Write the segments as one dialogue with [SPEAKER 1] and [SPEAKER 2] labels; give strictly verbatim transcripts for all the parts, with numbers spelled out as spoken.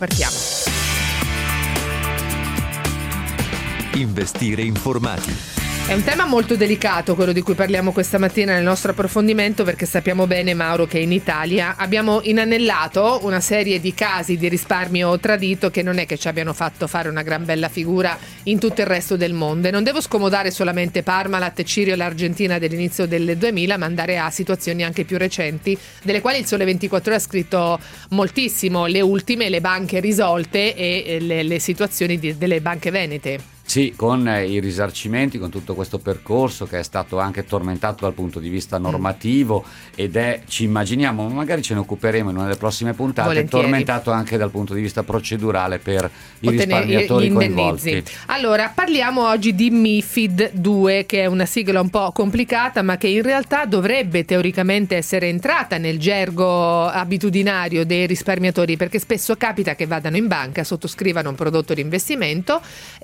[SPEAKER 1] Partiamo.
[SPEAKER 2] Investire informati.
[SPEAKER 1] È un tema molto delicato quello di cui parliamo questa mattina nel nostro approfondimento, perché sappiamo bene, Mauro, che in Italia abbiamo inanellato una serie di casi di risparmio tradito che non è che ci abbiano fatto fare una gran bella figura in tutto il resto del mondo. E non devo scomodare solamente Parmalat, Cirio e l'Argentina dell'inizio del duemila, ma andare a situazioni anche più recenti, delle quali il Sole ventiquattro Ore ha scritto moltissimo, le ultime, le banche risolte e le, le situazioni di, delle banche venete.
[SPEAKER 3] Sì, con i risarcimenti, con tutto questo percorso che è stato anche tormentato dal punto di vista normativo ed è, ci immaginiamo, magari ce ne occuperemo in una delle prossime puntate,
[SPEAKER 1] volentieri,
[SPEAKER 3] tormentato anche dal punto di vista procedurale per i
[SPEAKER 1] ottenere
[SPEAKER 3] risparmiatori
[SPEAKER 1] gli
[SPEAKER 3] coinvolti.
[SPEAKER 1] Allora, parliamo oggi di MiFID due, che è una sigla un po' complicata, ma che in realtà dovrebbe teoricamente essere entrata nel gergo abitudinario dei risparmiatori, perché spesso capita che vadano in banca, sottoscrivano un prodotto di investimento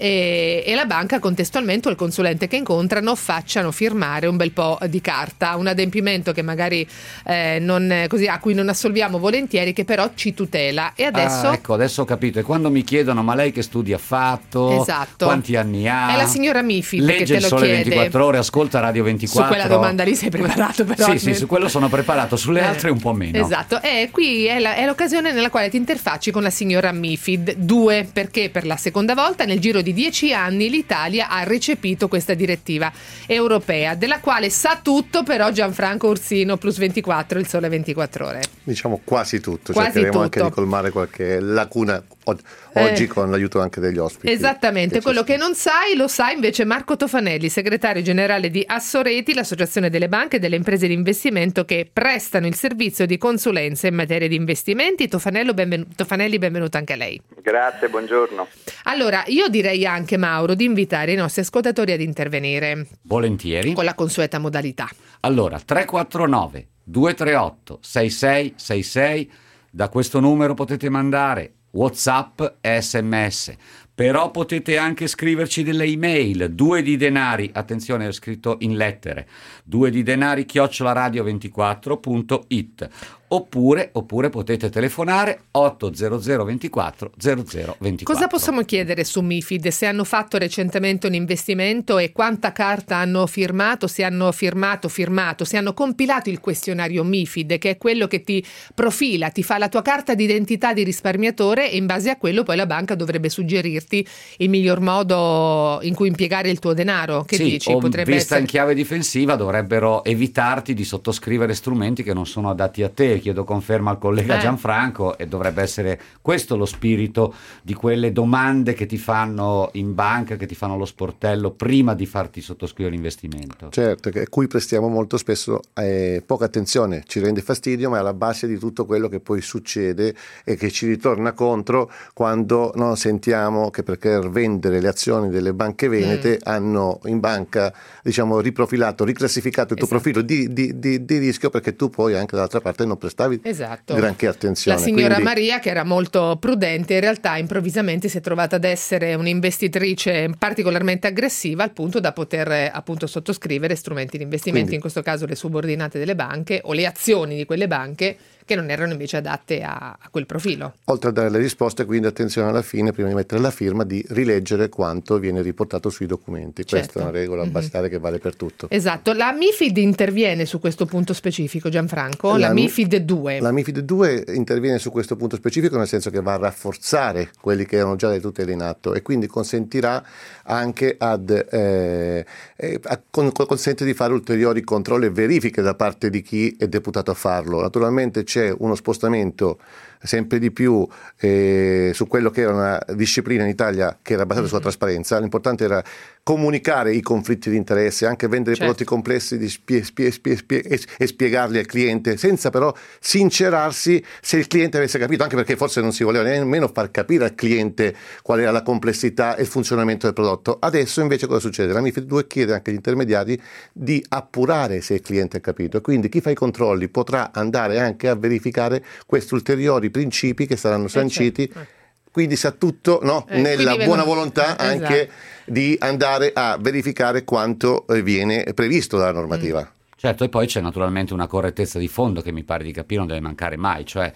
[SPEAKER 1] e e la banca contestualmente o il consulente che incontrano facciano firmare un bel po' di carta, un adempimento che magari eh, non, così, a cui non assolviamo volentieri, che però ci tutela. E adesso
[SPEAKER 3] ah, ecco, adesso ho capito. E quando mi chiedono: ma lei che studi ha fatto?
[SPEAKER 1] Esatto.
[SPEAKER 3] Quanti anni ha?
[SPEAKER 1] È la signora MiFID
[SPEAKER 3] legge
[SPEAKER 1] che te
[SPEAKER 3] il
[SPEAKER 1] lo
[SPEAKER 3] Sole
[SPEAKER 1] chiede.
[SPEAKER 3] ventiquattro Ore, ascolta Radio ventiquattro.
[SPEAKER 1] Su quella domanda lì sei preparato, però.
[SPEAKER 3] Sì, sì, su quello sono preparato, sulle
[SPEAKER 1] eh,
[SPEAKER 3] altre un po' meno.
[SPEAKER 1] Esatto. E qui è, la, è l'occasione nella quale ti interfacci con la signora MiFID due, perché per la seconda volta nel giro di dieci anni l'Italia ha recepito questa direttiva europea, della quale sa tutto però Gianfranco Ursino, Plus ventiquattro, il Sole ventiquattro Ore.
[SPEAKER 4] Diciamo quasi tutto,
[SPEAKER 1] quasi
[SPEAKER 4] cercheremo
[SPEAKER 1] tutto.
[SPEAKER 4] anche di colmare qualche lacuna oggi
[SPEAKER 1] eh,
[SPEAKER 4] con l'aiuto anche degli ospiti.
[SPEAKER 1] Esattamente,
[SPEAKER 4] che
[SPEAKER 1] quello
[SPEAKER 4] sono.
[SPEAKER 1] che non sai lo sa invece Marco Tofanelli, segretario generale di Assoreti, l'associazione delle banche e delle imprese di investimento che prestano il servizio di consulenza in materia di investimenti. Tofanello, benven- Tofanelli, benvenuto anche a lei.
[SPEAKER 5] Grazie, buongiorno.
[SPEAKER 1] Allora, io direi anche, Mauro, di invitare i nostri ascoltatori ad intervenire.
[SPEAKER 3] Volentieri.
[SPEAKER 1] Con la consueta modalità.
[SPEAKER 3] Allora, tre quattro nove due tre otto sei sei sei sei, da questo numero potete mandare WhatsApp e sms, però potete anche scriverci delle email, due di denari, attenzione, è scritto in lettere, due di denari chiocciola radio ventiquattro punto it, oppure, oppure potete telefonare otto zero zero ventiquattro zero zero ventiquattro.
[SPEAKER 1] Cosa possiamo chiedere su MiFID? Se hanno fatto recentemente un investimento e quanta carta hanno firmato, se hanno firmato, firmato, se hanno compilato il questionario MiFID, che è quello che ti profila, ti fa la tua carta d'identità di risparmiatore e in base a quello poi la banca dovrebbe suggerirti il miglior modo in cui impiegare il tuo denaro. Che
[SPEAKER 3] sì,
[SPEAKER 1] dici?
[SPEAKER 3] o
[SPEAKER 1] Potrebbe
[SPEAKER 3] vista
[SPEAKER 1] essere...
[SPEAKER 3] in chiave difensiva dovrebbero evitarti di sottoscrivere strumenti che non sono adatti a te. Chiedo conferma al collega
[SPEAKER 1] eh.
[SPEAKER 3] Gianfranco, e dovrebbe essere questo lo spirito di quelle domande che ti fanno in banca, che ti fanno lo sportello prima di farti sottoscrivere l'investimento.
[SPEAKER 4] Certo, che a cui prestiamo molto spesso eh, poca attenzione, ci rende fastidio, ma è alla base di tutto quello che poi succede e che ci ritorna contro quando no, sentiamo che per vendere le azioni delle banche venete mm. hanno in banca, diciamo, riprofilato, riclassificato il tuo esatto. profilo di, di, di, di rischio, perché tu poi anche dall'altra parte non prestavi
[SPEAKER 1] esatto.
[SPEAKER 4] granché attenzione.
[SPEAKER 1] La signora
[SPEAKER 4] Quindi...
[SPEAKER 1] Maria, che era molto prudente, in realtà improvvisamente si è trovata ad essere un'investitrice particolarmente aggressiva, al punto da poter appunto sottoscrivere strumenti di investimento, Quindi... in questo caso le subordinate delle banche o le azioni di quelle banche che non erano invece adatte a, a quel profilo.
[SPEAKER 4] Oltre a dare le risposte, quindi attenzione alla fine, prima di mettere la firma, di rileggere quanto viene riportato sui documenti.
[SPEAKER 1] Certo.
[SPEAKER 4] Questa è una regola mm-hmm. basilare che vale per tutto.
[SPEAKER 1] Esatto. La MiFID interviene su questo punto specifico, Gianfranco? La, la MiFID due.
[SPEAKER 4] La MiFID due interviene su questo punto specifico, nel senso che va a rafforzare quelli che erano già le tutele in atto e quindi consentirà anche ad eh, eh, a, con, consente di fare ulteriori controlli e verifiche da parte di chi è deputato a farlo. Naturalmente c'è uno spostamento sempre di più eh, su quello che era una disciplina in Italia che era basata mm-hmm. sulla trasparenza. L'importante era comunicare i conflitti di interesse, anche vendere certo. prodotti complessi di spie, spie, spie, spie, e, e spiegarli al cliente, senza però sincerarsi se il cliente avesse capito, anche perché forse non si voleva nemmeno far capire al cliente qual era la complessità e il funzionamento del prodotto. Adesso invece cosa succede? La MiFID due chiede anche agli intermediari di appurare se il cliente ha capito, e quindi chi fa i controlli potrà andare anche a verificare questi ulteriori principi che saranno sanciti, eh certo. quindi sa tutto, no? eh, nella buona volontà anche esatto. di andare a verificare quanto viene previsto dalla normativa.
[SPEAKER 3] Mm. Certo, e poi c'è naturalmente una correttezza di fondo che mi pare di capire non deve mancare mai, cioè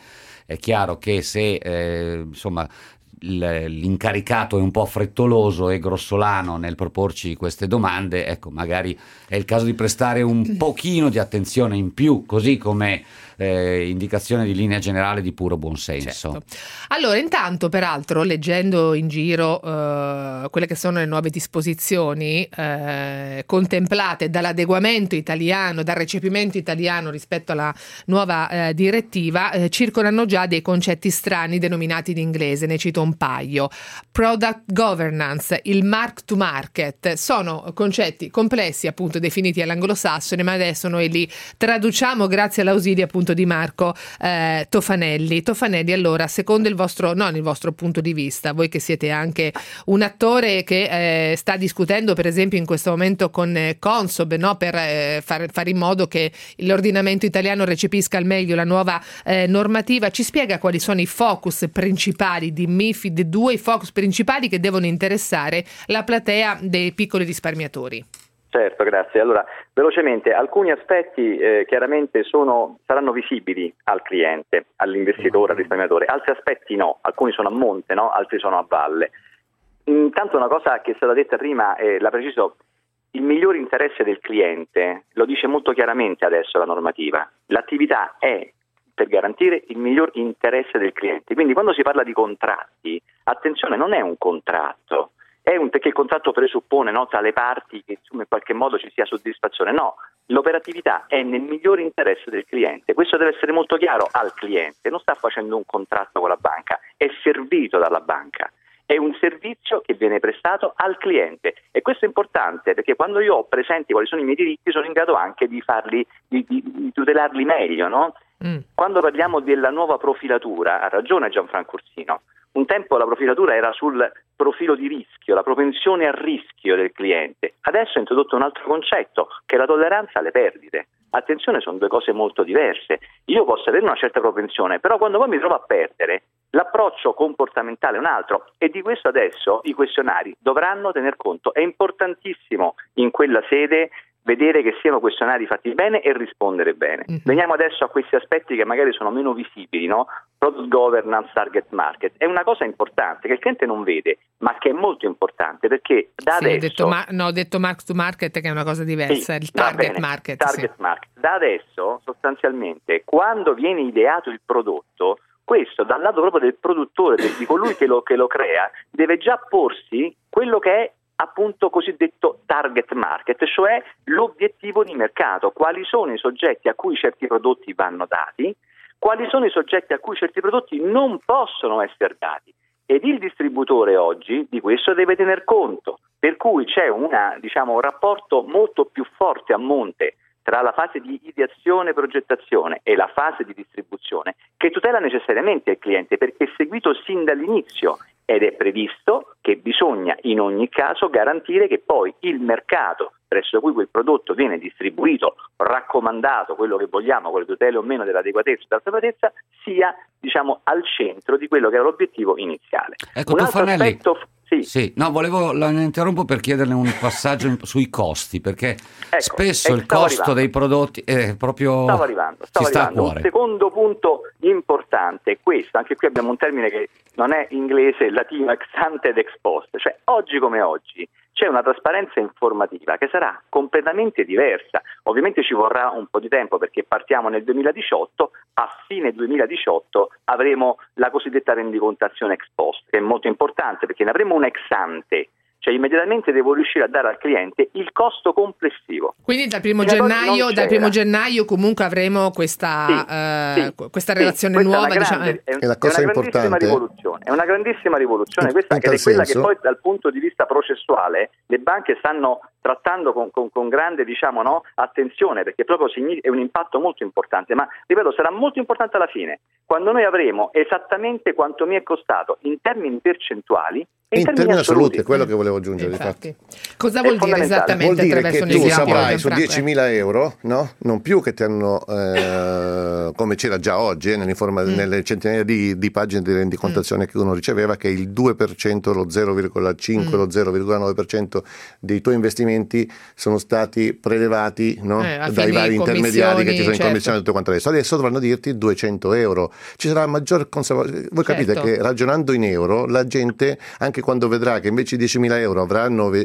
[SPEAKER 3] è chiaro che se eh, insomma l'incaricato è un po' frettoloso e grossolano nel proporci queste domande, ecco, magari è il caso di prestare un pochino di attenzione in più, così come eh, indicazione di linea generale di puro buonsenso.
[SPEAKER 1] Certo. Allora, intanto, peraltro, leggendo in giro eh, quelle che sono le nuove disposizioni eh, contemplate dall'adeguamento italiano, dal recepimento italiano rispetto alla nuova eh, direttiva, eh, circolano già dei concetti strani denominati in inglese, ne cito un paio. Product governance, il mark to market, sono concetti complessi, appunto definiti all'anglosassone, ma adesso noi li traduciamo grazie all'ausilio appunto di Marco eh, Tofanelli. Tofanelli, allora, secondo il vostro, non il vostro punto di vista, voi che siete anche un attore che eh, sta discutendo per esempio in questo momento con eh, Consob, no, per eh, fare, fare in modo che l'ordinamento italiano recepisca al meglio la nuova eh, normativa, ci spiega quali sono i focus principali di MiFID due, i focus principali che devono interessare la platea dei piccoli risparmiatori?
[SPEAKER 2] Certo, grazie. Allora, velocemente, alcuni aspetti eh, chiaramente sono, saranno visibili al cliente, all'investitore, al risparmiatore, altri aspetti no, alcuni sono a monte, no? Altri sono a valle. Intanto una cosa che è stata detta prima, eh, la preciso, il miglior interesse del cliente, lo dice molto chiaramente adesso la normativa, l'attività è per garantire il miglior interesse del cliente, quindi quando si parla di contratti, attenzione, non è un contratto, è un, perché il contratto presuppone, no, tra le parti che insomma, in qualche modo ci sia soddisfazione, no, l'operatività è nel migliore interesse del cliente, questo deve essere molto chiaro al cliente, non sta facendo un contratto con la banca, è servito dalla banca, è un servizio che viene prestato al cliente e questo è importante perché quando io ho presenti quali sono i miei diritti sono in grado anche di farli, di, di, di tutelarli meglio, no? Mm. Quando parliamo della nuova profilatura, ha ragione Gianfranco Ursino, un tempo la profilatura era sul profilo di rischio, la propensione al rischio del cliente. Adesso è introdotto un altro concetto, che è la tolleranza alle perdite. Attenzione, sono due cose molto diverse. Io posso avere una certa propensione, però quando poi mi trovo a perdere, l'approccio comportamentale è un altro e di questo adesso i questionari dovranno tener conto. È importantissimo in quella sede vedere che siano questionari fatti bene e rispondere bene. Mm-hmm. Veniamo adesso a questi aspetti che magari sono meno visibili, no? Product governance, target market. È una cosa importante che il cliente non vede, ma che è molto importante perché da
[SPEAKER 1] sì,
[SPEAKER 2] adesso...
[SPEAKER 1] Ho detto, ma, no, ho detto mark to market che è una cosa diversa, sì, il target market.
[SPEAKER 2] Target
[SPEAKER 1] sì.
[SPEAKER 2] market. Da adesso, sostanzialmente, quando viene ideato il prodotto, questo dal lato proprio del produttore, di colui che lo, che lo crea, deve già porsi quello che è appunto cosiddetto target market, cioè l'obiettivo di mercato, quali sono i soggetti a cui certi prodotti vanno dati, quali sono i soggetti a cui certi prodotti non possono essere dati. Ed il distributore oggi di questo deve tener conto, per cui c'è una, diciamo, un rapporto molto più forte a monte tra la fase di ideazione e progettazione e la fase di distribuzione, che tutela necessariamente il cliente perché è seguito sin dall'inizio ed è previsto che bisogna in ogni caso garantire che poi il mercato presso cui quel prodotto viene distribuito, raccomandato, quello che vogliamo, con le tutele o meno dell'adeguatezza e dell'appropriatezza, sia, diciamo, al centro di quello che era l'obiettivo iniziale.
[SPEAKER 3] Ecco,
[SPEAKER 2] un altro
[SPEAKER 3] Tofanelli,
[SPEAKER 2] aspetto, sì.
[SPEAKER 3] sì, no, volevo, la interrompo per chiederle un passaggio in, sui costi, perché
[SPEAKER 2] ecco,
[SPEAKER 3] spesso
[SPEAKER 2] eh,
[SPEAKER 3] il costo
[SPEAKER 2] arrivando.
[SPEAKER 3] dei prodotti è proprio
[SPEAKER 2] stavo arrivando, stavo
[SPEAKER 3] ci sta
[SPEAKER 2] arrivando.
[SPEAKER 3] a cuore.
[SPEAKER 2] Un secondo punto importante è questo, anche qui abbiamo un termine che non è inglese, è latino, ex ante ed ex post, cioè oggi come oggi c'è una trasparenza informativa che sarà completamente diversa. Ovviamente ci vorrà un po' di tempo perché partiamo nel duemiladiciotto, a fine duemiladiciotto avremo la cosiddetta rendicontazione ex post, che è molto importante perché ne avremo un ex ante, cioè immediatamente devo riuscire a dare al cliente il costo complessivo.
[SPEAKER 1] Quindi dal primo gennaio, dal primo gennaio comunque avremo questa, sì, uh, sì, questa relazione
[SPEAKER 2] sì,
[SPEAKER 1] nuova.
[SPEAKER 2] Questa
[SPEAKER 1] diciamo,
[SPEAKER 2] è una, grande,
[SPEAKER 1] eh.
[SPEAKER 2] è, è una grandissima
[SPEAKER 4] importante.
[SPEAKER 2] rivoluzione. È una grandissima rivoluzione questa, che è quella che poi dal punto di vista processuale le banche stanno trattando con, con, con grande, diciamo, no, attenzione, perché proprio è un impatto molto importante, ma ripeto sarà molto importante alla fine, quando noi avremo esattamente quanto mi è costato in termini percentuali
[SPEAKER 4] in, in termini assoluti, è quello che volevo aggiungere.
[SPEAKER 1] Infatti.
[SPEAKER 4] Infatti.
[SPEAKER 1] Cosa vuol dire esattamente?
[SPEAKER 4] Vuol dire che tu saprai su
[SPEAKER 1] Franco,
[SPEAKER 4] diecimila euro, no? Non più che ti hanno, eh, come c'era già oggi, eh, mm. nelle centinaia di, di pagine di rendicontazione mm. che uno riceveva, che il due per cento, lo zero virgola cinque, mm. lo zero virgola nove per cento dei tuoi investimenti sono stati prelevati, no?
[SPEAKER 1] eh,
[SPEAKER 4] dai vari intermediari che ci sono
[SPEAKER 1] certo.
[SPEAKER 4] in commissione tutto quanto adesso. Adesso dovranno dirti duecento euro. Ci sarà maggior consapevolezza. Voi capite
[SPEAKER 1] certo.
[SPEAKER 4] che ragionando in euro, la gente, anche quando vedrà che invece di diecimila euro avrà nove,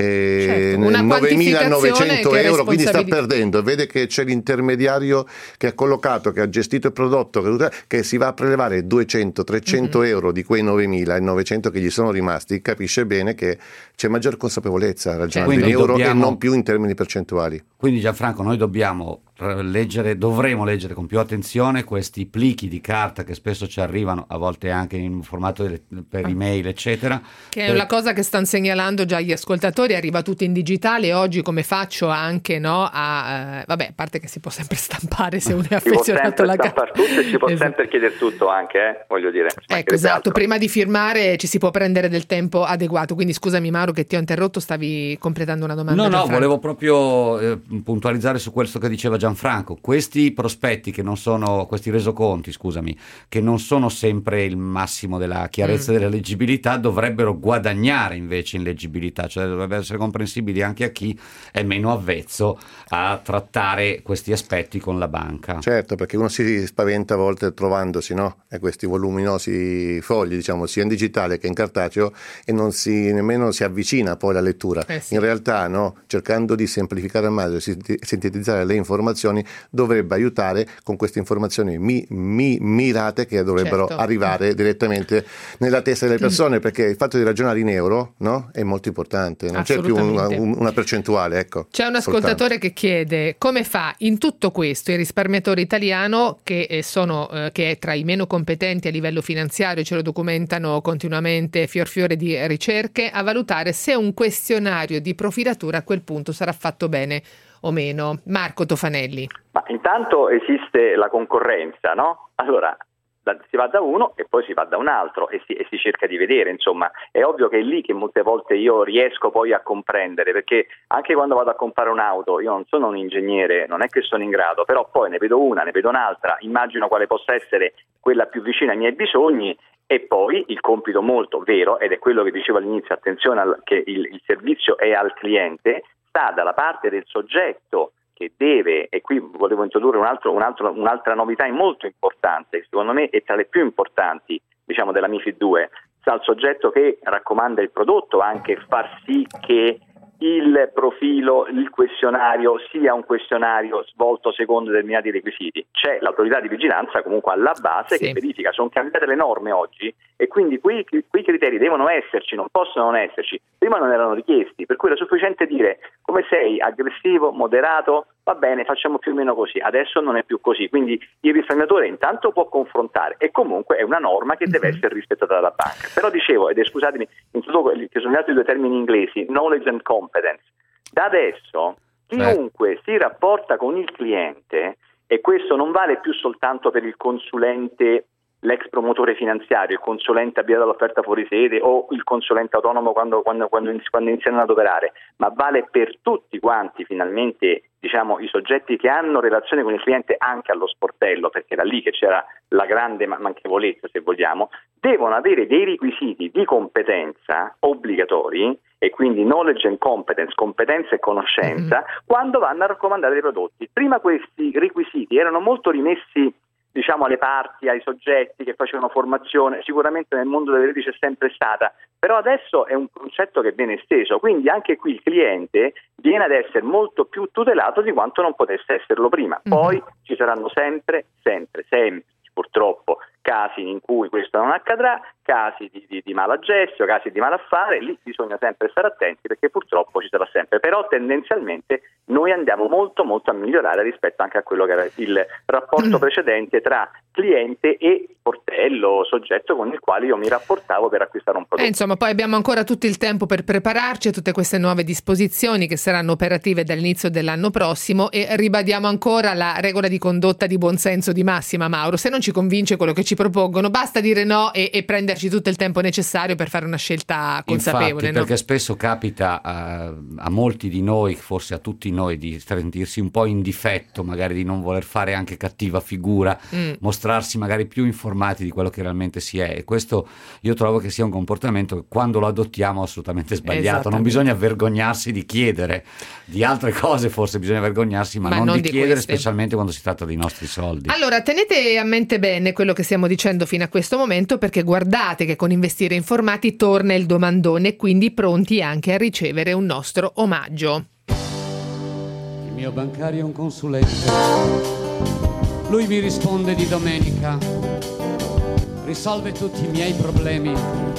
[SPEAKER 4] eh, certo. novemilanovecento euro, quindi sta perdendo, vede che c'è l'intermediario che ha collocato, che ha gestito il prodotto, che, che si va a prelevare duecento trecento mm-hmm. euro di quei novemilanovecento che gli sono rimasti, capisce bene che c'è maggior consapevolezza ragionando
[SPEAKER 3] quindi
[SPEAKER 4] in euro
[SPEAKER 3] dobbiamo...
[SPEAKER 4] e non più in termini percentuali.
[SPEAKER 3] Quindi Gianfranco, noi dobbiamo leggere, dovremo leggere con più attenzione questi plichi di carta che spesso ci arrivano, a volte anche in formato delle, per email eccetera,
[SPEAKER 1] che è
[SPEAKER 3] per...
[SPEAKER 1] una cosa che stanno segnalando già gli ascoltatori, arriva tutto in digitale. Oggi come faccio anche, no, a eh, vabbè, a parte che si può sempre stampare se uno è affezionato alla carta,
[SPEAKER 2] tutto e si può
[SPEAKER 1] esatto.
[SPEAKER 2] sempre chiedere tutto anche, eh, voglio dire,
[SPEAKER 1] ecco, esatto, altro. Prima di firmare ci si può prendere del tempo adeguato. Quindi scusami Mauro che ti ho interrotto, stavi completando una domanda.
[SPEAKER 3] No, no,
[SPEAKER 1] Gianfranco.
[SPEAKER 3] volevo proprio eh, puntualizzare su questo che diceva Gianfranco. Questi prospetti che non sono, questi resoconti, scusami, che non sono sempre il massimo della chiarezza mm. della leggibilità, dovrebbero guadagnare invece in leggibilità, cioè dovrebbero essere comprensibili anche a chi è meno avvezzo a trattare questi aspetti con la banca.
[SPEAKER 4] Certo, perché uno si spaventa a volte trovandosi, no? E questi voluminosi fogli, diciamo, sia in digitale che in cartaceo, e non si nemmeno si avvicina poi alla lettura.
[SPEAKER 1] Eh sì.
[SPEAKER 4] In realtà, no, cercando di semplificare al meglio, sintetizzare le informazioni, dovrebbe aiutare con queste informazioni mi, mi, mirate che dovrebbero
[SPEAKER 1] certo.
[SPEAKER 4] arrivare direttamente nella testa delle persone, perché il fatto di ragionare in euro, no, è molto importante, non c'è più una, una percentuale, ecco.
[SPEAKER 1] C'è un ascoltatore soltanto. che chiede come fa in tutto questo il risparmiatore italiano, che sono eh, che è tra i meno competenti a livello finanziario, ce lo documentano continuamente fior fiore di ricerche, a valutare se un questionario di profilatura a quel punto sarà fatto bene o meno. Marco Tofanelli.
[SPEAKER 2] Ma intanto esiste la concorrenza, no? Allora da, si va da uno e poi si va da un altro e si, e si cerca di vedere, insomma, è ovvio che è lì che molte volte io riesco poi a comprendere, perché anche quando vado a comprare un'auto, io non sono un ingegnere, non è che sono in grado, però poi ne vedo una, ne vedo un'altra, immagino quale possa essere quella più vicina ai miei bisogni. E poi il compito molto vero, ed è quello che dicevo all'inizio, attenzione al, che il, il servizio è al cliente, sta dalla parte del soggetto che deve, e qui volevo introdurre un altro, un altro, un'altra novità molto importante, secondo me è tra le più importanti, diciamo, della MiFID due, sta al soggetto che raccomanda il prodotto anche far sì che il profilo, il questionario sia un questionario svolto secondo determinati requisiti. C'è l'autorità di vigilanza comunque alla base sì. che verifica, sono cambiate le norme oggi e quindi quei, quei criteri devono esserci, non possono non esserci. Prima non erano richiesti, per cui era sufficiente dire come sei, aggressivo, moderato, va bene, facciamo più o meno così. Adesso non è più così, quindi il risparmiatore intanto può confrontare e comunque è una norma che deve essere rispettata dalla banca. Però dicevo, ed scusatemi, introduco che sono gli altri due termini inglesi, knowledge and competence. Da adesso chiunque si rapporta con il cliente, e questo non vale più soltanto per il consulente, l'ex promotore finanziario, il consulente avviato all'offerta fuori sede o il consulente autonomo quando, quando, quando, quando iniziano ad operare, ma vale per tutti quanti finalmente, diciamo, i soggetti che hanno relazione con il cliente anche allo sportello, perché era lì che c'era la grande manchevolezza, se vogliamo, devono avere dei requisiti di competenza obbligatori, e quindi knowledge and competence, competenza e conoscenza, mm-hmm. quando vanno a raccomandare dei prodotti. Prima questi requisiti erano molto rimessi, diciamo, alle parti, ai soggetti che facevano formazione, sicuramente nel mondo delle reti c'è sempre stata, però adesso è un concetto che viene esteso, quindi anche qui il cliente viene ad essere molto più tutelato di quanto non potesse esserlo prima. Poi mm-hmm. ci saranno sempre, sempre, sempre, purtroppo, casi in cui questo non accadrà, casi di, di, di mala gestione, casi di malaffare, lì bisogna sempre stare attenti perché purtroppo ci sarà sempre, però tendenzialmente noi andiamo molto molto a migliorare rispetto anche a quello che era il rapporto precedente tra cliente e sportello, soggetto con il quale io mi rapportavo per acquistare un prodotto.
[SPEAKER 1] Eh, insomma, poi abbiamo ancora tutto il tempo per prepararci a tutte queste nuove disposizioni che saranno operative dall'inizio dell'anno prossimo, e ribadiamo ancora la regola di condotta di buonsenso di massima, Mauro. Se non ci convince quello che ci propongono, basta dire no e, e prenderci tutto il tempo necessario per fare una scelta consapevole.
[SPEAKER 3] Infatti,
[SPEAKER 1] no?
[SPEAKER 3] Perché spesso capita a, a molti di noi, forse a tutti noi, di sentirsi un po' in difetto, magari di non voler fare anche cattiva figura, mm. mostrarsi magari più informati di quello che realmente si è, e questo io trovo che sia un comportamento che quando lo adottiamo è assolutamente sbagliato. Non bisogna vergognarsi di chiedere di altre cose, forse bisogna vergognarsi, ma, ma non, non di, di chiedere, queste. Specialmente quando si tratta dei nostri soldi.
[SPEAKER 1] Allora, tenete a mente bene quello che stiamo dicendo fino a questo momento, perché guardate che con Investire Informati torna il domandone, quindi pronti anche a ricevere un nostro omaggio.
[SPEAKER 5] Il mio bancario è un consulente, lui mi risponde di domenica, risolve tutti i miei problemi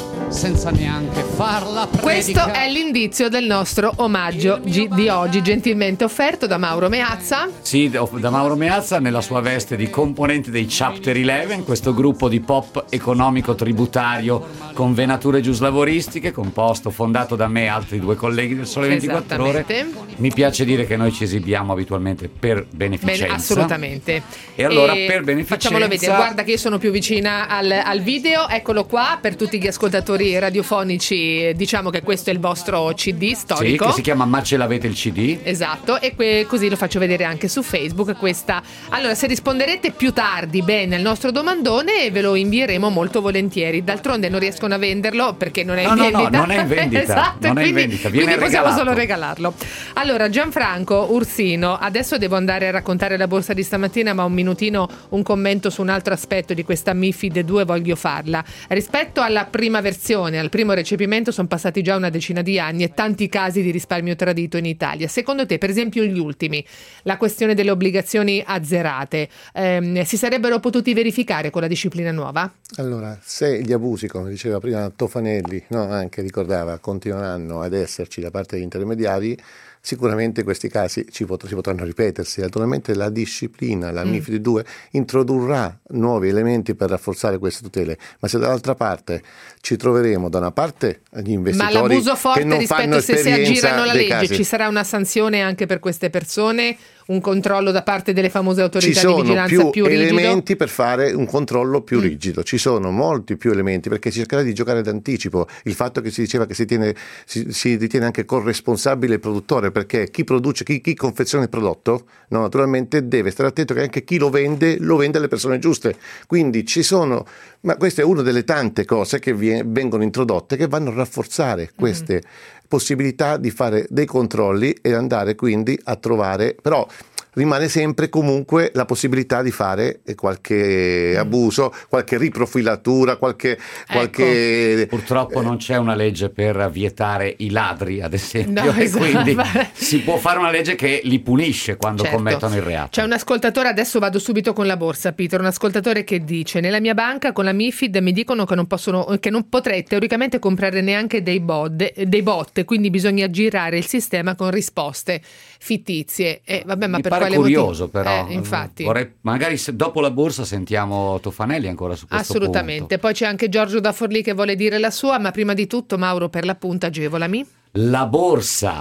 [SPEAKER 5] senza neanche farla predica.
[SPEAKER 1] Questo è l'indizio del nostro omaggio G- di oggi, gentilmente offerto da Mauro Meazza.
[SPEAKER 3] Sì, da Mauro Meazza nella sua veste di componente dei Chapter undici, questo gruppo di pop economico tributario con venature giuslavoristiche, composto, fondato da me e altri due colleghi del Sole ventiquattro Ore. Mi piace dire che noi ci esibiamo abitualmente per beneficenza.
[SPEAKER 1] Bene, assolutamente.
[SPEAKER 3] E allora
[SPEAKER 1] e
[SPEAKER 3] per beneficenza...
[SPEAKER 1] Facciamolo vedere, guarda che io sono più vicina al, al video, eccolo qua, per tutti gli ascoltatori radiofonici, diciamo che questo è il vostro C D storico.
[SPEAKER 3] Sì, che si chiama Ma ce l'avete il C D?
[SPEAKER 1] Esatto, e que- così lo faccio vedere anche su Facebook. Questa. Allora, se risponderete più tardi bene al nostro domandone, ve lo invieremo molto volentieri. D'altronde non riescono a venderlo perché non è
[SPEAKER 3] no,
[SPEAKER 1] in
[SPEAKER 3] no,
[SPEAKER 1] vendita.
[SPEAKER 3] No, non è in vendita.
[SPEAKER 1] Esatto,
[SPEAKER 3] non
[SPEAKER 1] quindi,
[SPEAKER 3] è in vendita, viene
[SPEAKER 1] quindi possiamo
[SPEAKER 3] regalato.
[SPEAKER 1] solo regalarlo. Allora, Gianfranco Ursino, adesso devo andare a raccontare la borsa di stamattina, ma un minutino, un commento su un altro aspetto di questa MiFID due voglio farla. Rispetto alla prima versione, al primo recepimento, sono passati già una decina di anni e tanti casi di risparmio tradito in Italia. Secondo te, per esempio, gli ultimi, la questione delle obbligazioni azzerate, ehm, si sarebbero potuti verificare con la disciplina nuova?
[SPEAKER 4] Allora, se gli abusi, come diceva prima Tofanelli, no, anche ricordava, continueranno ad esserci da parte degli intermediari, sicuramente questi casi ci pot- si potranno ripetersi. Naturalmente la disciplina, la mm. MiFID due, introdurrà nuovi elementi per rafforzare queste tutele, ma se dall'altra parte ci troveremo da una parte gli investitori
[SPEAKER 1] ma l'abuso forte
[SPEAKER 4] che non
[SPEAKER 1] rispetto
[SPEAKER 4] fanno
[SPEAKER 1] se si aggirano la legge,
[SPEAKER 4] casi.
[SPEAKER 1] Ci sarà una sanzione anche per queste persone? Un controllo da parte delle famose autorità
[SPEAKER 4] ci
[SPEAKER 1] di vigilanza
[SPEAKER 4] più,
[SPEAKER 1] più rigido?
[SPEAKER 4] Ci sono elementi per fare un controllo più
[SPEAKER 1] mm.
[SPEAKER 4] rigido, ci sono molti più elementi, perché si cercherà di giocare d'anticipo. Il fatto che si diceva che si, tiene, si, si ritiene anche corresponsabile il produttore, perché chi produce, chi, chi confeziona il prodotto, no, naturalmente deve stare attento che anche chi lo vende, lo vende alle persone giuste. Quindi ci sono, ma questa è una delle tante cose che vie, vengono introdotte, che vanno a rafforzare queste mm. possibilità di fare dei controlli e andare quindi a trovare, però rimane sempre comunque la possibilità di fare qualche mm. abuso, qualche riprofilatura, qualche, ecco. qualche...
[SPEAKER 3] Purtroppo non c'è una legge per vietare i ladri, ad esempio,
[SPEAKER 1] no,
[SPEAKER 3] e
[SPEAKER 1] esatto.
[SPEAKER 3] quindi si può fare una legge che li punisce quando
[SPEAKER 1] certo.
[SPEAKER 3] commettono il reato.
[SPEAKER 1] C'è un ascoltatore, adesso vado subito con la borsa, Peter, un ascoltatore che dice: nella mia banca con la MiFID mi dicono che non possono, che non potrei teoricamente comprare neanche dei bot, dei bot, quindi bisogna girare il sistema con risposte fittizie. E vabbè, ma
[SPEAKER 3] mi
[SPEAKER 1] per
[SPEAKER 3] pare
[SPEAKER 1] quale
[SPEAKER 3] curioso
[SPEAKER 1] motivo?
[SPEAKER 3] però
[SPEAKER 1] eh, infatti.
[SPEAKER 3] Vorrei, magari se dopo la borsa sentiamo Tofanelli ancora su questo
[SPEAKER 1] assolutamente
[SPEAKER 3] punto.
[SPEAKER 1] Poi c'è anche Giorgio da Forlì che vuole dire la sua, ma prima di tutto, Mauro, per l'appunto agevolami.
[SPEAKER 3] La borsa.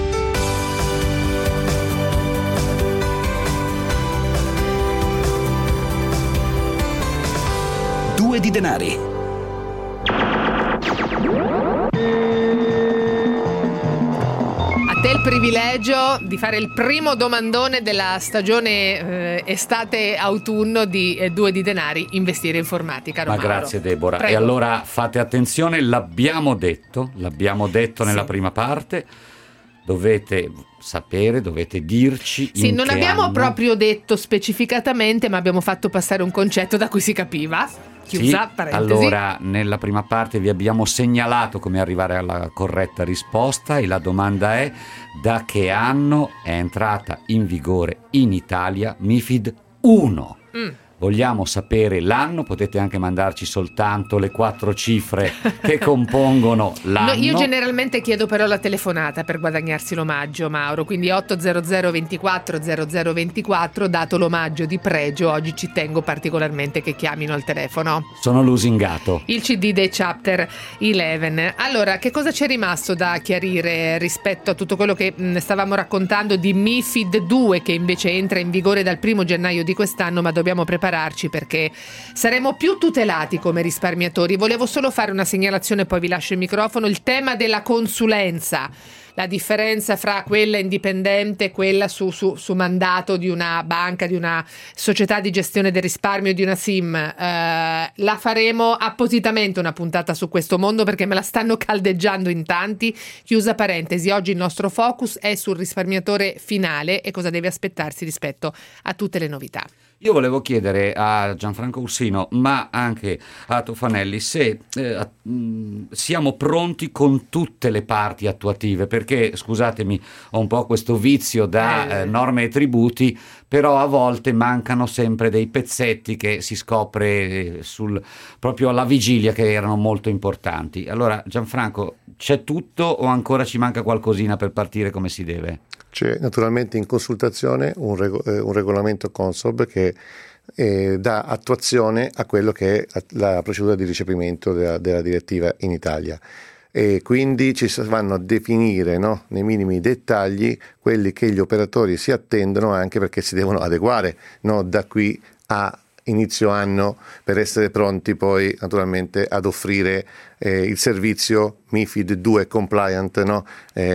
[SPEAKER 6] Due di denari.
[SPEAKER 1] Del privilegio di fare il primo domandone della stagione eh, estate-autunno di eh, Due di denari, Investire Informatica.
[SPEAKER 3] Ma grazie Deborah.
[SPEAKER 1] Prego.
[SPEAKER 3] E allora fate attenzione, l'abbiamo detto, l'abbiamo detto nella
[SPEAKER 1] sì.
[SPEAKER 3] prima parte, dovete sapere, dovete dirci
[SPEAKER 1] sì,
[SPEAKER 3] in
[SPEAKER 1] non
[SPEAKER 3] che
[SPEAKER 1] abbiamo
[SPEAKER 3] anno...
[SPEAKER 1] proprio detto specificatamente, ma abbiamo fatto passare un concetto da cui si capiva. Chiusa,
[SPEAKER 3] sì,
[SPEAKER 1] parentesi.
[SPEAKER 3] allora nella prima parte vi abbiamo segnalato come arrivare alla corretta risposta e la domanda è: da che anno è entrata in vigore in Italia MiFID uno? Mm. Vogliamo sapere l'anno, potete anche mandarci soltanto le quattro cifre che compongono l'anno.
[SPEAKER 1] No, io generalmente chiedo però la telefonata per guadagnarsi l'omaggio, Mauro, quindi otto zero zero ventiquattro zero zero ventiquattro, dato l'omaggio di pregio, oggi ci tengo particolarmente che chiamino al telefono.
[SPEAKER 3] Sono lusingato.
[SPEAKER 1] Il C D dei Chapter undici. Allora, che cosa c'è rimasto da chiarire rispetto a tutto quello che mh, stavamo raccontando di MiFID due, che invece entra in vigore dal primo gennaio di quest'anno, ma dobbiamo preparare prepararci perché saremo più tutelati come risparmiatori. Volevo solo fare una segnalazione, poi vi lascio il microfono. Il tema della consulenza, la differenza fra quella indipendente e quella su, su, su mandato di una banca, di una società di gestione del risparmio, di una S I M, eh, la faremo appositamente una puntata su questo mondo perché me la stanno caldeggiando in tanti. Chiusa parentesi, oggi il nostro focus è sul risparmiatore finale e cosa deve aspettarsi rispetto a tutte le novità.
[SPEAKER 3] Io volevo chiedere a Gianfranco Ursino, ma anche a Tofanelli, se eh, mh, siamo pronti con tutte le parti attuative, perché, scusatemi, ho un po' questo vizio da eh, norme e tributi, però a volte mancano sempre dei pezzetti che si scopre sul, proprio alla vigilia che erano molto importanti. Allora, Gianfranco, c'è tutto o ancora ci manca qualcosina per partire come si deve?
[SPEAKER 4] C'è naturalmente in consultazione un, rego- eh, un regolamento Consob che eh, dà attuazione a quello che è la, la procedura di recepimento della, della direttiva in Italia, e quindi ci vanno a definire, no, nei minimi dettagli quelli che gli operatori si attendono, anche perché si devono adeguare, no, da qui a inizio anno, per essere pronti poi naturalmente ad offrire eh, il servizio MiFID due compliant, no,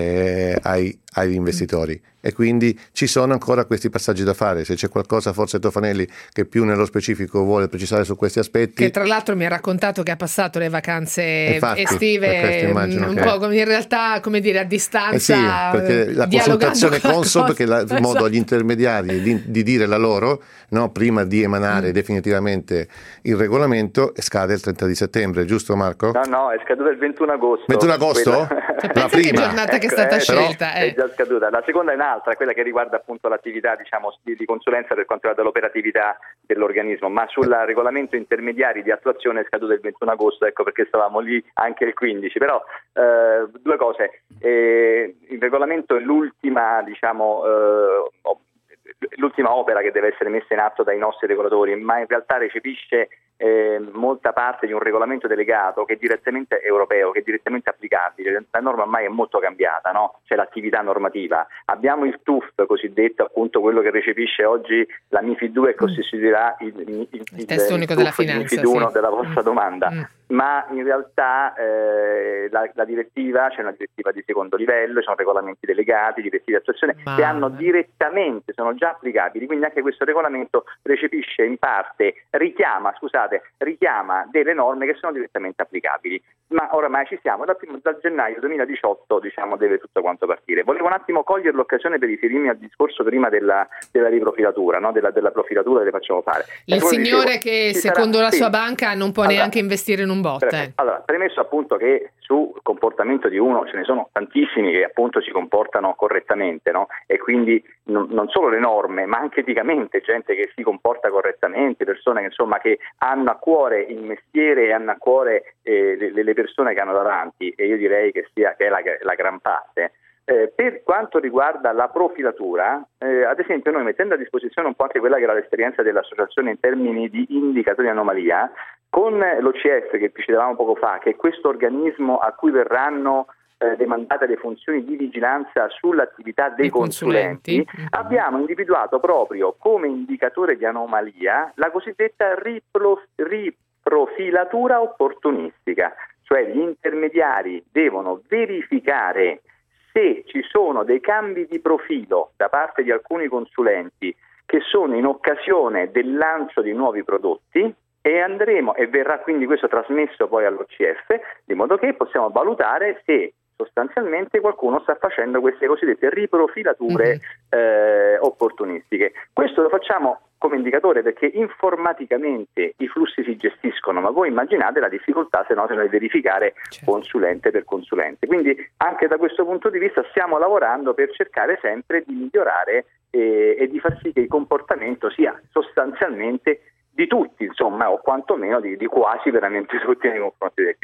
[SPEAKER 4] eh, ai, agli investitori. E quindi ci sono ancora questi passaggi da fare. Se c'è qualcosa, forse Tofanelli, che più nello specifico vuole precisare su questi aspetti.
[SPEAKER 1] Che tra l'altro mi ha raccontato che ha passato le vacanze
[SPEAKER 4] Infatti,
[SPEAKER 1] estive un
[SPEAKER 4] che...
[SPEAKER 1] po' come in realtà, come dire, a distanza.
[SPEAKER 4] Eh sì, perché la consultazione Consob, che è la, il modo agli intermediari di, di dire la loro, no, prima di emanare mm. definitivamente il regolamento, scade il trenta di settembre, giusto Marco?
[SPEAKER 2] No, no, è scaduta il ventuno agosto.
[SPEAKER 4] ventuno agosto?
[SPEAKER 1] Cioè,
[SPEAKER 4] la prima.
[SPEAKER 1] Che giornata che è stata
[SPEAKER 2] ecco,
[SPEAKER 1] scelta.
[SPEAKER 2] È,
[SPEAKER 1] eh.
[SPEAKER 2] è già scaduta. La seconda è un'altra, quella che riguarda appunto l'attività, diciamo, di, di consulenza per quanto riguarda l'operatività dell'organismo, ma sul regolamento intermediari di attuazione è scaduto il ventuno agosto, ecco perché stavamo lì anche il quindici. Però eh, due cose, eh, il regolamento è l'ultima, diciamo, eh, l'ultima opera che deve essere messa in atto dai nostri regolatori, ma in realtà recepisce eh, molta parte di un regolamento delegato che è direttamente europeo, che è direttamente applicabile. La norma ormai è molto cambiata, no? C'è l'attività normativa. Abbiamo il T U F cosiddetto, appunto quello che recepisce oggi la MiFID due e costituirà il, il, il,
[SPEAKER 1] il testo unico della finanza,
[SPEAKER 2] MiFID uno
[SPEAKER 1] sì.
[SPEAKER 2] della vostra domanda. Mm. Ma in realtà eh, la, la direttiva, c'è una direttiva di secondo livello, ci sono regolamenti delegati, direttive di attuazione Ma... che hanno direttamente, sono già applicabili, quindi anche questo regolamento recepisce in parte, richiama, scusate, richiama delle norme che sono direttamente applicabili. Ma oramai ci siamo, dal, primo, dal gennaio duemiladiciotto diciamo deve tutto quanto partire. Volevo un attimo cogliere l'occasione per riferirmi al discorso prima della, della riprofilatura, no? della, della profilatura che le facciamo fare.
[SPEAKER 1] Il signore dicevo, che secondo sarà, la sua sì. banca non può allora, neanche investire in un bot. Eh.
[SPEAKER 2] Allora, premesso appunto che sul comportamento di uno ce ne sono tantissimi che appunto si comportano correttamente, no? E quindi non, non solo le norme, ma anche eticamente gente che si comporta correttamente, persone che insomma che hanno a cuore il mestiere e hanno a cuore eh, le, le persone che hanno davanti, e io direi che sia che è la, la gran parte. Eh, per quanto riguarda la profilatura, eh, ad esempio noi mettendo a disposizione un po' anche quella che era l'esperienza dell'associazione in termini di indicatori di anomalia, con l'O C F che citavamo poco fa, che è questo organismo a cui verranno eh, demandate le funzioni di vigilanza sull'attività dei consulenti, consulenti, abbiamo individuato proprio come indicatore di anomalia la cosiddetta ripro, riprofilatura opportunistica, cioè gli intermediari devono verificare se ci sono dei cambi di profilo da parte di alcuni consulenti che sono in occasione del lancio di nuovi prodotti, e andremo e verrà quindi questo trasmesso poi all'O C F, di modo che possiamo valutare se sostanzialmente qualcuno sta facendo queste cosiddette riprofilature mm-hmm. eh, opportunistiche. Questo lo facciamo come indicatore perché informaticamente i flussi si gestiscono, ma voi immaginate la difficoltà se no se noi verificare certo. consulente per consulente. Quindi anche da questo punto di vista stiamo lavorando per cercare sempre di migliorare eh, e di far sì che il comportamento sia sostanzialmente di tutti, insomma, o quantomeno di, di quasi veramente tutti nei confronti del cliente.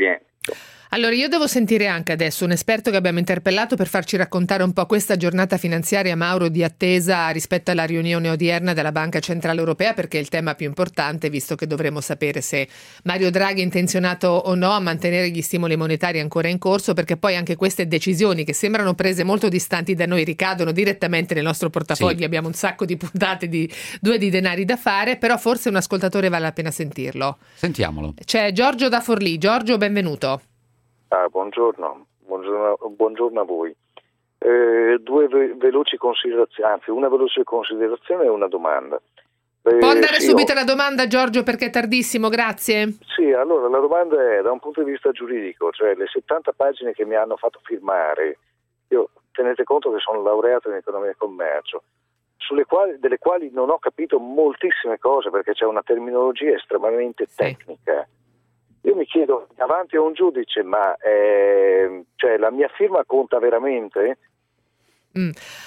[SPEAKER 2] tutto.
[SPEAKER 1] Allora io devo sentire anche adesso un esperto che abbiamo interpellato per farci raccontare un po' questa giornata finanziaria, Mauro, di attesa rispetto alla riunione odierna della Banca Centrale Europea, perché è il tema più importante, visto che dovremo sapere se Mario Draghi è intenzionato o no a mantenere gli stimoli monetari ancora in corso, perché poi anche queste decisioni che sembrano prese molto distanti da noi ricadono direttamente nel nostro portafoglio. Sì. Abbiamo un sacco di puntate di due di denari da fare, però forse un ascoltatore vale la pena sentirlo.
[SPEAKER 3] Sentiamolo.
[SPEAKER 1] C'è Giorgio da Forlì. Giorgio, benvenuto.
[SPEAKER 6] Ah, buongiorno. buongiorno, buongiorno a voi. Eh, due ve- veloci considerazioni, anzi una veloce considerazione e una domanda. Eh,
[SPEAKER 1] Può andare
[SPEAKER 6] sì,
[SPEAKER 1] subito
[SPEAKER 6] ho...
[SPEAKER 1] la domanda, Giorgio, perché è tardissimo, grazie.
[SPEAKER 6] Sì, allora la domanda è da un punto di vista giuridico, cioè le settanta pagine che mi hanno fatto firmare, io tenete conto che sono laureato in economia e commercio, sulle quali, delle quali non ho capito moltissime cose perché c'è una terminologia estremamente
[SPEAKER 1] Sì.
[SPEAKER 6] tecnica. Io mi chiedo davanti a un giudice, ma eh, cioè, la mia firma conta veramente?
[SPEAKER 1] Mm.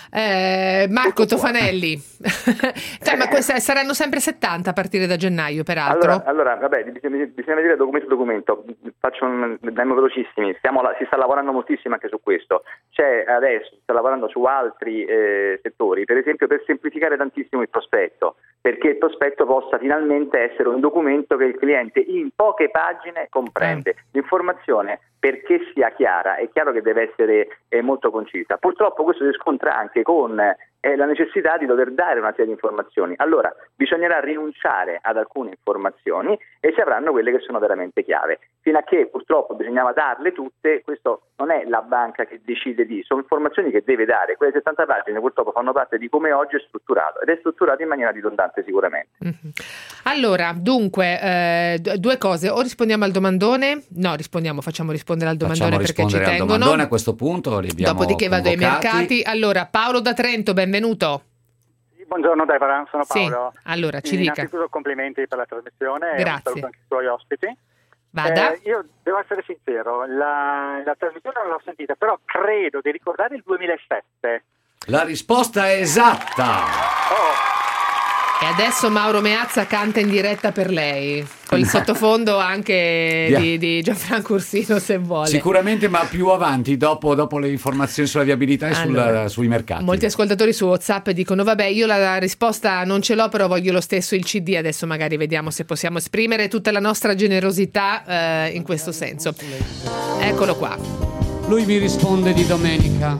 [SPEAKER 1] Eh, Marco
[SPEAKER 6] Tutto qua.
[SPEAKER 1] Tofanelli, cioè, ma queste saranno sempre settanta a partire da gennaio, peraltro.
[SPEAKER 2] Allora, allora vabbè, bisogna, bisogna vedere documento documento. Faccio un, andiamo velocissimi. Stiamo, si sta lavorando moltissimo anche su questo. C'è adesso, si sta lavorando su altri eh, settori, per esempio per semplificare tantissimo il prospetto, perché il prospetto possa finalmente essere un documento che il cliente in poche pagine comprende.
[SPEAKER 1] Mm.
[SPEAKER 2] L'informazione, perché sia chiara, è chiaro che deve essere eh, molto concisa. Purtroppo questo si scontra anche con eh, la necessità di dover dare una serie di informazioni. Allora bisognerà rinunciare ad alcune informazioni e si avranno quelle che sono veramente chiave. Fino a che purtroppo bisognava darle tutte, questo non è la banca che decide di, sono informazioni che deve dare. Quelle settanta pagine purtroppo fanno parte di come oggi è strutturato ed è strutturato in maniera ridondante sicuramente.
[SPEAKER 1] Mm-hmm. Allora, dunque, eh, due cose, o rispondiamo al domandone, no rispondiamo, facciamo rispondere al domandone
[SPEAKER 3] Facciamo
[SPEAKER 1] perché ci
[SPEAKER 3] rispondere al
[SPEAKER 1] tengono.
[SPEAKER 3] domandone a questo punto, li abbiamo
[SPEAKER 1] Dopodiché vado ai
[SPEAKER 3] convocati.
[SPEAKER 1] mercati. Allora, Paolo da Trento, benvenuto.
[SPEAKER 7] Buongiorno Deborah, sono
[SPEAKER 1] Sì,
[SPEAKER 7] Paolo.
[SPEAKER 1] allora ci dica.
[SPEAKER 7] Innanzitutto complimenti per la trasmissione e
[SPEAKER 1] Grazie.
[SPEAKER 7] un saluto anche ai suoi ospiti.
[SPEAKER 1] Vada.
[SPEAKER 7] Eh, io devo essere sincero, la, la trasmissione non l'ho sentita, però credo di ricordare il duemilasette.
[SPEAKER 3] La risposta è esatta.
[SPEAKER 7] Oh,
[SPEAKER 1] E adesso Mauro Meazza canta in diretta per lei, con il sottofondo anche
[SPEAKER 3] Yeah.
[SPEAKER 1] di, di Gianfranco Ursino, se vuole.
[SPEAKER 3] Sicuramente, ma più avanti, dopo, dopo le informazioni sulla viabilità e sul-
[SPEAKER 1] Allora,
[SPEAKER 3] sui mercati.
[SPEAKER 1] Molti ascoltatori su WhatsApp dicono vabbè, io la risposta non ce l'ho, però voglio lo stesso il C D. Adesso magari vediamo se possiamo esprimere tutta la nostra generosità eh, in questo senso. Eccolo qua.
[SPEAKER 5] Lui mi risponde di domenica.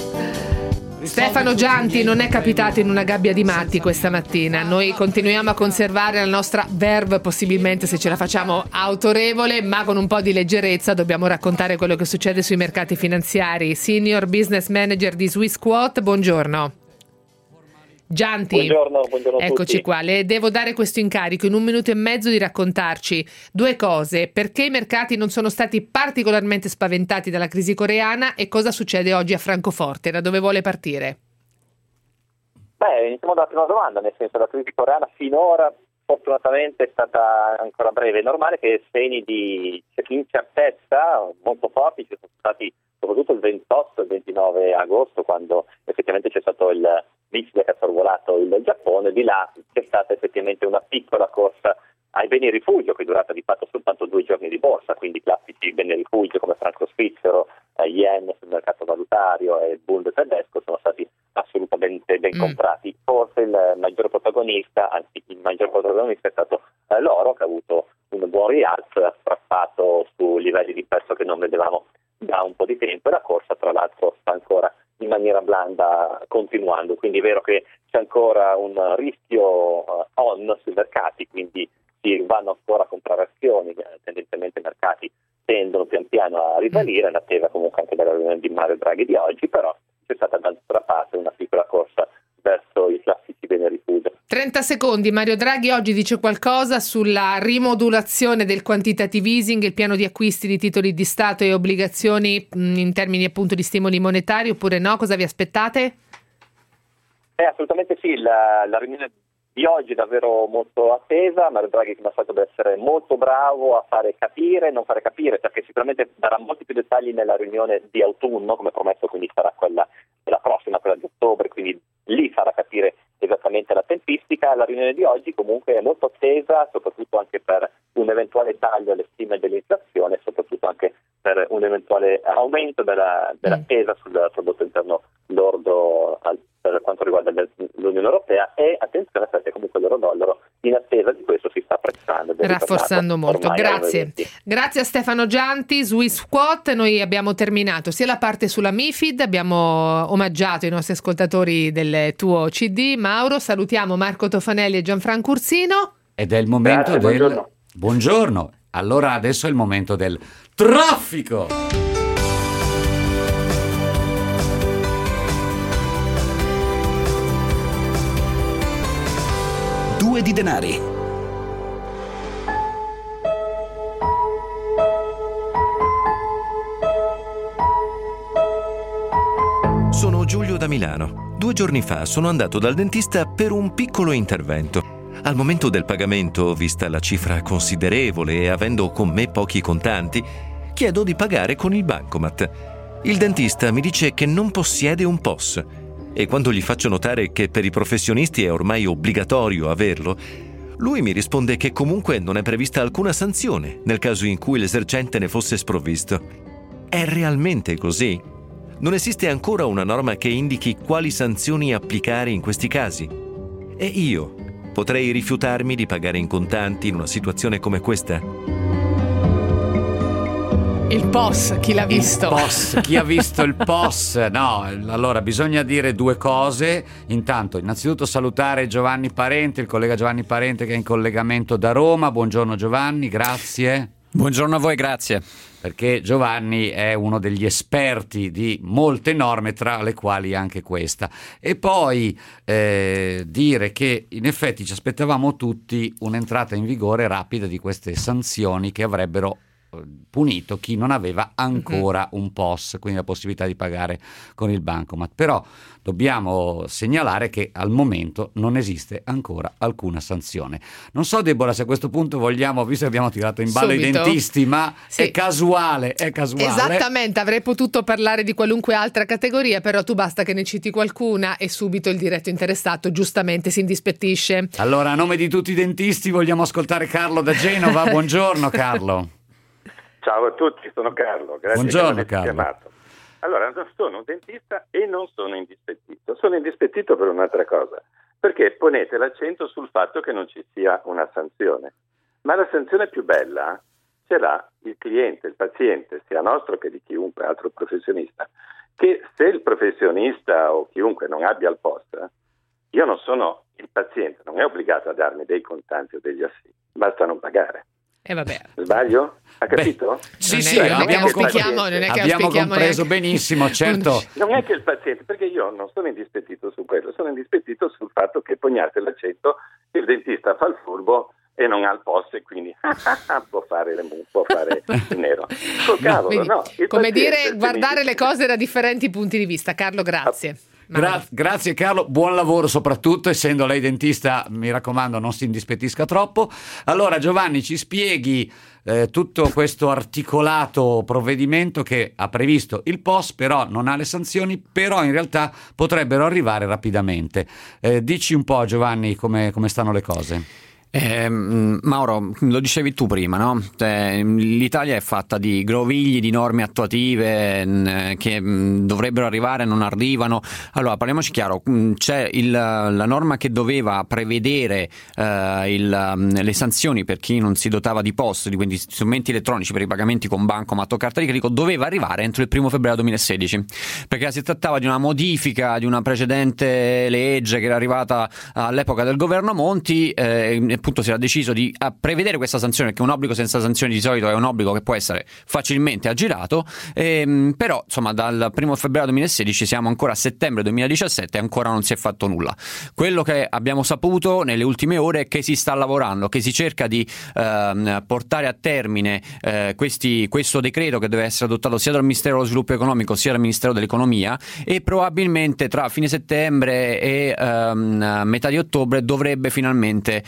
[SPEAKER 1] Stefano Gianti non è capitato in una gabbia di matti questa mattina. Noi continuiamo a conservare la nostra verve, possibilmente se ce la facciamo autorevole, ma con un po' di leggerezza dobbiamo raccontare quello che succede sui mercati finanziari. Senior Business Manager di Swissquote, buongiorno. Gianti,
[SPEAKER 8] Buongiorno, buongiorno a
[SPEAKER 1] eccoci
[SPEAKER 8] tutti.
[SPEAKER 1] qua. Le devo dare questo incarico in un minuto e mezzo di raccontarci due cose: perché i mercati non sono stati particolarmente spaventati dalla crisi coreana e cosa succede oggi a Francoforte. Da dove vuole partire?
[SPEAKER 8] Beh, iniziamo dalla prima domanda, nel senso la crisi coreana finora fortunatamente è stata ancora breve. È normale che segni di incertezza molto forti ci sono stati soprattutto il ventotto e il ventinove agosto, quando effettivamente c'è stato il missile che ha sorvolato il Giappone. Di là c'è stata effettivamente una piccola corsa ai beni rifugio che è durata di fatto soltanto due giorni di borsa, quindi i classici beni rifugio come franco svizzero, eh, yen sul mercato valutario e il Bund tedesco sono stati assolutamente ben
[SPEAKER 1] Mm.
[SPEAKER 8] comprati. Forse il maggior protagonista, anzi il maggior protagonista è stato eh, l'oro, che ha avuto un buon rialzo, ha strappato su livelli di prezzo che non vedevamo da un po' di tempo, e la corsa tra l'altro sta ancora in maniera blanda continuando, quindi è vero che c'è ancora un rischio uh, on sui mercati, quindi si vanno ancora a comprare azioni, eh, tendenzialmente i mercati tendono pian piano a risalire, in attesa comunque anche della riunione di Mario Draghi di oggi, però c'è stata d'altra parte una piccola corsa verso i classici beni rifugio.
[SPEAKER 1] trenta secondi. Mario Draghi oggi dice qualcosa sulla rimodulazione del quantitative easing, il piano di acquisti di titoli di Stato e obbligazioni mh, in termini appunto di stimoli monetari, oppure no? Cosa vi aspettate?
[SPEAKER 8] Eh, assolutamente sì, la, la riunione di oggi è davvero molto attesa. Mario Draghi come al solito deve essere molto bravo a fare capire, non fare capire, perché sicuramente darà molti più dettagli nella riunione di autunno, come promesso, quindi sarà quella della prossima, quella di ottobre, quindi lì farà capire esattamente la tempistica. La riunione di oggi comunque è molto attesa, soprattutto anche per un eventuale taglio alle stime dell'inflazione, soprattutto anche per un eventuale aumento della, della
[SPEAKER 1] Mm.
[SPEAKER 8] spesa sul prodotto interno lordo al- per quanto riguarda l'Unione Europea, e attenzione perché comunque l'euro-dollaro in attesa di questo si sta apprezzando.
[SPEAKER 1] Rafforzando molto. Grazie. Grazie a Stefano Gianti, Swiss Squat. Noi abbiamo terminato sia la parte sulla MiFID, abbiamo omaggiato i nostri ascoltatori del tuo C D. Mauro, salutiamo Marco Tofanelli e Gianfranco Ursino.
[SPEAKER 3] Ed è il momento
[SPEAKER 2] Grazie,
[SPEAKER 3] del...
[SPEAKER 2] buongiorno.
[SPEAKER 3] Buongiorno. Allora adesso è il momento del traffico.
[SPEAKER 9] Due di denari.
[SPEAKER 10] Sono Giulio da Milano. Due giorni fa sono andato dal dentista per un piccolo intervento. Al momento del pagamento, vista la cifra considerevole e avendo con me pochi contanti, chiedo di pagare con il bancomat. Il dentista mi dice che non possiede un P O S e quando gli faccio notare che per i professionisti è ormai obbligatorio averlo, lui mi risponde che comunque non è prevista alcuna sanzione nel caso in cui l'esercente ne fosse sprovvisto. È realmente così? Non esiste ancora una norma che indichi quali sanzioni applicare in questi casi? E io potrei rifiutarmi di pagare in contanti in una situazione come questa?
[SPEAKER 1] Il P O S, chi l'ha visto?
[SPEAKER 3] Il P O S, chi ha visto il P O S? No, allora bisogna dire due cose. Intanto, innanzitutto salutare Giovanni Parente, il collega Giovanni Parente che è in collegamento da Roma. Buongiorno Giovanni, grazie.
[SPEAKER 11] Buongiorno a voi, grazie.
[SPEAKER 3] Perché Giovanni è uno degli esperti di molte norme, tra le quali anche questa. E poi eh, dire che in effetti ci aspettavamo tutti un'entrata in vigore rapida di queste sanzioni che avrebbero punito chi non aveva ancora un P O S, quindi la possibilità di pagare con il bancomat. Però dobbiamo segnalare che al momento non esiste ancora alcuna sanzione. Non so, Deborah, se a questo punto vogliamo, visto che abbiamo tirato in ballo
[SPEAKER 1] Subito.
[SPEAKER 3] i dentisti, ma
[SPEAKER 1] Sì.
[SPEAKER 3] è casuale, è casuale.
[SPEAKER 1] Esattamente, avrei potuto parlare di qualunque altra categoria, però tu basta che ne citi qualcuna e subito il diretto interessato giustamente si indispettisce.
[SPEAKER 3] Allora, a nome di tutti i dentisti vogliamo ascoltare Carlo da Genova. Buongiorno Carlo.
[SPEAKER 12] Ciao a tutti, sono Carlo, grazie
[SPEAKER 3] Buongiorno,
[SPEAKER 12] per avermi
[SPEAKER 3] Carlo.
[SPEAKER 12] chiamato. Allora, non sono un dentista e non sono indispettito. Sono indispettito per un'altra cosa, perché ponete l'accento sul fatto che non ci sia una sanzione. Ma la sanzione più bella ce l'ha il cliente, il paziente, sia nostro che di chiunque altro professionista, che se il professionista o chiunque non abbia il P O S, io non sono il paziente, non è obbligato a darmi dei contanti o degli assegni, basta non pagare.
[SPEAKER 1] E vabbè.
[SPEAKER 12] Sbaglio? Ha capito?
[SPEAKER 3] Sì,
[SPEAKER 1] Non
[SPEAKER 3] sì,
[SPEAKER 1] è- non è che
[SPEAKER 3] abbiamo,
[SPEAKER 1] auspichiamo-
[SPEAKER 3] compre-
[SPEAKER 1] non è che
[SPEAKER 3] abbiamo
[SPEAKER 1] auspichiamo
[SPEAKER 3] compreso
[SPEAKER 1] neanche-
[SPEAKER 3] benissimo, certo.
[SPEAKER 12] Non è che il paziente, perché io non sono indispettito su quello, sono indispettito sul fatto che poniate l'accento che il dentista fa il furbo e non ha il P O S e quindi può fare, le, può fare il nero. Col cavolo,
[SPEAKER 1] Vedi,
[SPEAKER 12] no, il
[SPEAKER 1] come
[SPEAKER 12] paziente
[SPEAKER 1] dire,
[SPEAKER 12] se
[SPEAKER 1] guardare
[SPEAKER 12] mi-
[SPEAKER 1] le cose da differenti punti di vista. Carlo, grazie.
[SPEAKER 3] Gra- grazie Carlo, buon lavoro soprattutto, essendo lei dentista, mi raccomando non si indispettisca troppo. Allora Giovanni, ci spieghi eh, tutto questo articolato provvedimento che ha previsto il P O S, però non ha le sanzioni, però in realtà potrebbero arrivare rapidamente. Eh, dici un po' Giovanni come, come stanno le cose.
[SPEAKER 11] Eh, Mauro, lo dicevi tu prima, no? Eh, l'Italia è fatta di grovigli, di norme attuative mh, che mh, dovrebbero arrivare, non arrivano. Allora, parliamoci chiaro, mh, c'è il, la norma che doveva prevedere eh, il, mh, le sanzioni per chi non si dotava di P O S, di quindi strumenti elettronici per i pagamenti con bancomat o carta di credito, doveva arrivare entro il primo febbraio duemilasedici, perché si trattava di una modifica di una precedente legge che era arrivata all'epoca del governo Monti, eh, appunto si era deciso di prevedere questa sanzione, perché un obbligo senza sanzioni di solito è un obbligo che può essere facilmente aggirato, ehm, però insomma dal primo febbraio duemilasedici siamo ancora a settembre duemiladiciassette e ancora non si è fatto nulla. Quello che abbiamo saputo nelle ultime ore è che si sta lavorando, che si cerca di ehm, portare a termine eh, questi, questo decreto che deve essere adottato sia dal Ministero dello Sviluppo Economico sia dal Ministero dell'Economia, e probabilmente tra fine settembre e ehm, metà di ottobre dovrebbe finalmente eh,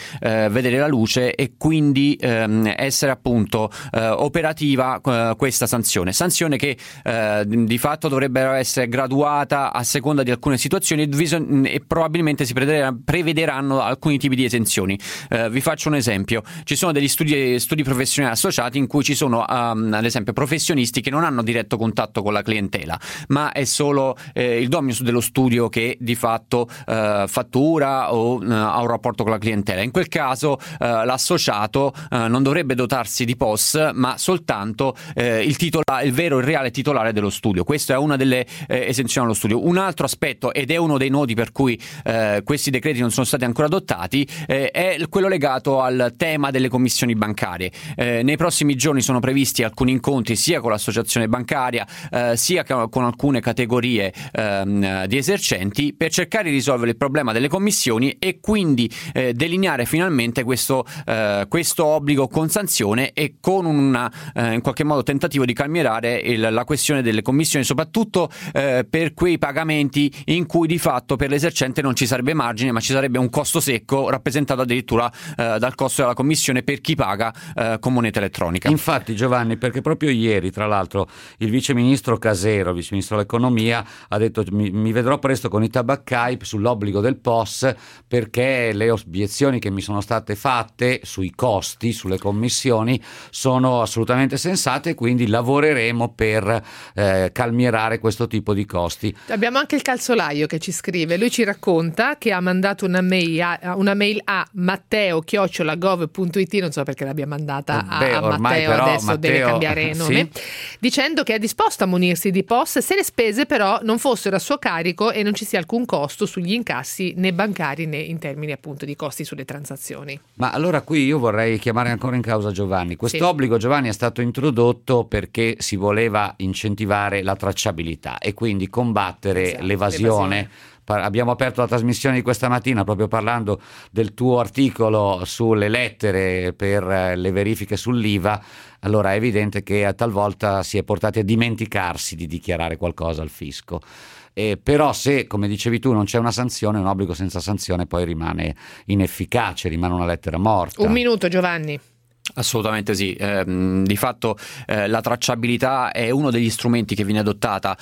[SPEAKER 11] eh, vedere la luce e quindi ehm, essere appunto eh, operativa eh, questa sanzione. Sanzione che eh, di fatto dovrebbe essere graduata a seconda di alcune situazioni e probabilmente si prevederanno alcuni tipi di esenzioni. Eh, vi faccio un esempio: ci sono degli studi, studi professionali associati in cui ci sono um, ad esempio professionisti che non hanno diretto contatto con la clientela, ma è solo eh, il dominus dello studio che di fatto eh, fattura o eh, ha un rapporto con la clientela. In quel caso eh, l'associato eh, non dovrebbe dotarsi di P O S, ma soltanto eh, il, titola- il vero e reale titolare dello studio. Questa è una delle eh, esenzioni allo studio. Un altro aspetto, ed è uno dei nodi per cui eh, questi decreti non sono stati ancora adottati, eh, è quello legato al tema delle commissioni bancarie. Eh, nei prossimi giorni sono previsti alcuni incontri sia con l'associazione bancaria eh, sia con alcune categorie ehm, di esercenti per cercare di risolvere il problema delle commissioni e quindi eh, delineare finalmente questo, eh, questo obbligo con sanzione e con una eh, in qualche modo tentativo di calmierare il, la questione delle commissioni, soprattutto eh, per quei pagamenti in cui di fatto per l'esercente non ci sarebbe margine, ma ci sarebbe un costo secco rappresentato addirittura eh, dal costo della commissione per chi paga eh, con moneta elettronica.
[SPEAKER 3] Infatti, Giovanni, perché proprio ieri tra l'altro il viceministro Casero, il viceministro dell'economia, ha detto mi, mi vedrò presto con i tabaccai sull'obbligo del P O S, perché le obiezioni che mi sono state fatte sui costi, sulle commissioni, sono assolutamente sensate e quindi lavoreremo per eh, calmierare questo tipo di costi.
[SPEAKER 1] Abbiamo anche il calzolaio che ci scrive, lui ci racconta che ha mandato una mail a, una mail a matteo chiocciola gov punto it, non so perché l'abbia mandata a,
[SPEAKER 3] Beh,
[SPEAKER 1] a Matteo,
[SPEAKER 3] però,
[SPEAKER 1] adesso
[SPEAKER 3] Matteo,
[SPEAKER 1] deve cambiare nome, sì, dicendo che è disposto a munirsi di P O S se le spese però non fossero a suo carico e non ci sia alcun costo sugli incassi né bancari né in termini appunto di costi sulle transazioni.
[SPEAKER 3] Ma allora qui io vorrei chiamare ancora in causa Giovanni. Questo obbligo, Giovanni, è stato introdotto perché si voleva incentivare la tracciabilità e quindi combattere esatto, l'evasione. l'evasione. Abbiamo aperto la trasmissione di questa mattina proprio parlando del tuo articolo sulle lettere per le verifiche sull'I V A. Allora è evidente che talvolta si è portati a dimenticarsi di dichiarare qualcosa al fisco. Eh, però se, come dicevi tu, non c'è una sanzione, un obbligo senza sanzione poi rimane inefficace, rimane una lettera morta.
[SPEAKER 1] Un minuto, Giovanni.
[SPEAKER 11] Assolutamente sì, eh, di fatto eh, la tracciabilità è uno degli strumenti che viene adottata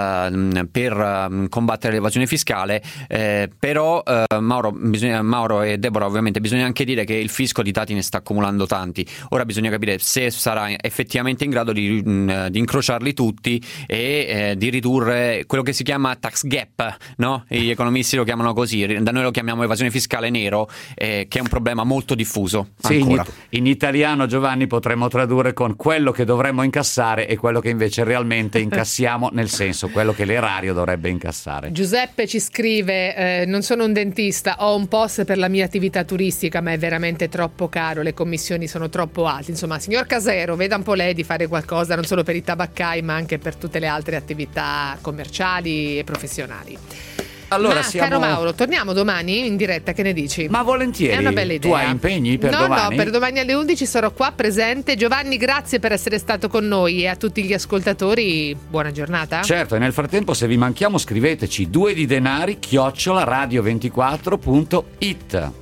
[SPEAKER 11] eh, per eh, combattere l'evasione fiscale, eh, però eh, Mauro, bisogna, Mauro e Deborah ovviamente bisogna anche dire che il fisco di dati ne sta accumulando tanti. Ora bisogna capire se sarà effettivamente in grado di, mh, di incrociarli tutti e eh, di ridurre quello che si chiama tax gap, no? Gli economisti lo chiamano così, da noi lo chiamiamo evasione fiscale nero, eh, che è un problema molto diffuso ancora.
[SPEAKER 3] Sì, in, in italiano, Giovanni, potremmo tradurre con quello che dovremmo incassare e quello che invece realmente incassiamo, nel senso quello che l'erario dovrebbe incassare.
[SPEAKER 1] Giuseppe ci scrive eh, non sono un dentista, ho un P O S per la mia attività turistica ma è veramente troppo caro, le commissioni sono troppo alte. Insomma, signor Casero, veda un po' lei di fare qualcosa non solo per i tabaccai ma anche per tutte le altre attività commerciali e professionali.
[SPEAKER 3] Allora,
[SPEAKER 1] ma
[SPEAKER 3] siamo...
[SPEAKER 1] caro Mauro, torniamo domani in diretta, che ne dici?
[SPEAKER 3] Ma volentieri.
[SPEAKER 1] È una bella idea.
[SPEAKER 3] Tu hai impegni per
[SPEAKER 1] no,
[SPEAKER 3] domani?
[SPEAKER 1] No, per domani alle undici sarò qua presente. Giovanni, grazie per essere stato con noi e a tutti gli ascoltatori buona giornata.
[SPEAKER 3] Certo, e nel frattempo se vi manchiamo scriveteci due di denari chiocciola radio ventiquattro punto it.